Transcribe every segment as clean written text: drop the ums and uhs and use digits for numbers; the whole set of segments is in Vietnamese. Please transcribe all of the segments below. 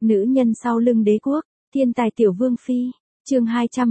Nữ nhân sau lưng đế quốc, thiên tài tiểu vương phi, chương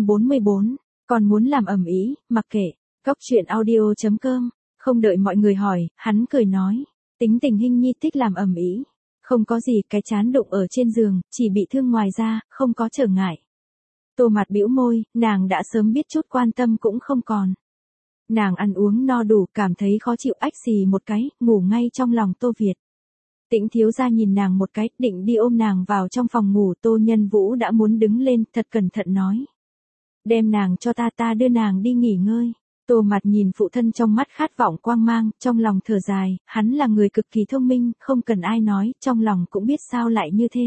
244, còn muốn làm ầm ĩ, mặc kệ, góc truyện audio.com, không đợi mọi người hỏi, hắn cười nói, tính tình Hinh Nhi thích làm ầm ĩ, không có gì, cái chán đụng ở trên giường, chỉ bị thương ngoài ra, không có trở ngại. Tô Mạt bĩu môi, nàng đã sớm biết chút quan tâm cũng không còn. Nàng ăn uống no đủ, cảm thấy khó chịu ách xì một cái, ngủ ngay trong lòng Tô Việt. Tĩnh thiếu gia nhìn nàng một cái, định đi ôm nàng vào trong phòng ngủ, Tô Nhân Vũ đã muốn đứng lên, thật cẩn thận nói. Đem nàng cho ta đưa nàng đi nghỉ ngơi. Tô Mạt nhìn phụ thân trong mắt khát vọng quang mang, trong lòng thở dài, hắn là người cực kỳ thông minh, không cần ai nói, trong lòng cũng biết sao lại như thế.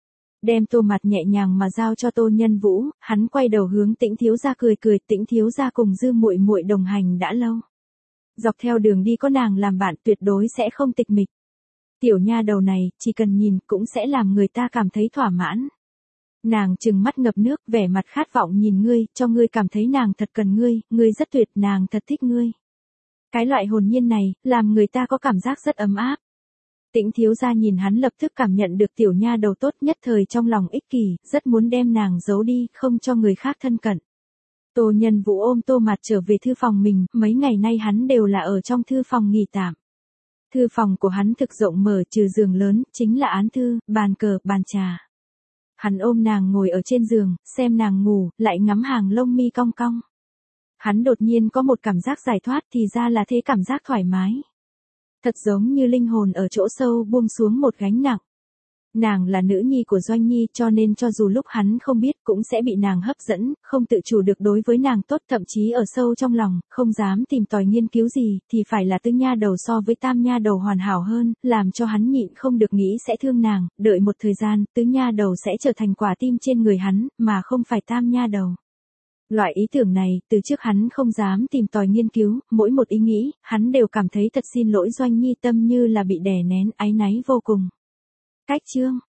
Đem Tô Mạt nhẹ nhàng mà giao cho Tô Nhân Vũ, hắn quay đầu hướng Tĩnh thiếu gia cười cười, Tĩnh thiếu gia cùng Dư muội muội đồng hành đã lâu. Dọc theo đường đi có nàng làm bạn tuyệt đối sẽ không tịch mịch. Tiểu nha đầu này, chỉ cần nhìn cũng sẽ làm người ta cảm thấy thỏa mãn. Nàng trừng mắt ngập nước, vẻ mặt khát vọng nhìn ngươi, cho ngươi cảm thấy nàng thật cần ngươi rất tuyệt, nàng thật thích ngươi. Cái loại hồn nhiên này, làm người ta có cảm giác rất ấm áp. Tĩnh thiếu gia nhìn hắn lập tức cảm nhận được tiểu nha đầu tốt, nhất thời trong lòng ích kỷ, rất muốn đem nàng giấu đi, không cho người khác thân cận. Tô Nhân Vũ ôm Tô Mạt trở về thư phòng mình, mấy ngày nay hắn đều là ở trong thư phòng nghỉ tạm. Thư phòng của hắn thực rộng mở, trừ giường lớn, chính là án thư, bàn cờ, bàn trà. Hắn ôm nàng ngồi ở trên giường, xem nàng ngủ, lại ngắm hàng lông mi cong cong. Hắn đột nhiên có một cảm giác giải thoát, thì ra là thế, cảm giác thoải mái. Thật giống như linh hồn ở chỗ sâu buông xuống một gánh nặng. Nàng là nữ nhi của Doanh Nhi, cho nên cho dù lúc hắn không biết cũng sẽ bị nàng hấp dẫn, không tự chủ được đối với nàng tốt, thậm chí ở sâu trong lòng, không dám tìm tòi nghiên cứu gì, thì phải là Tứ nha đầu so với Tam nha đầu hoàn hảo hơn, làm cho hắn nhịn không được nghĩ sẽ thương nàng, đợi một thời gian, Tứ nha đầu sẽ trở thành quả tim trên người hắn, mà không phải Tam nha đầu. Loại ý tưởng này, từ trước hắn không dám tìm tòi nghiên cứu, mỗi một ý nghĩ, hắn đều cảm thấy thật xin lỗi Doanh Nhi, tâm như là bị đè nén, áy náy vô cùng. Cách chương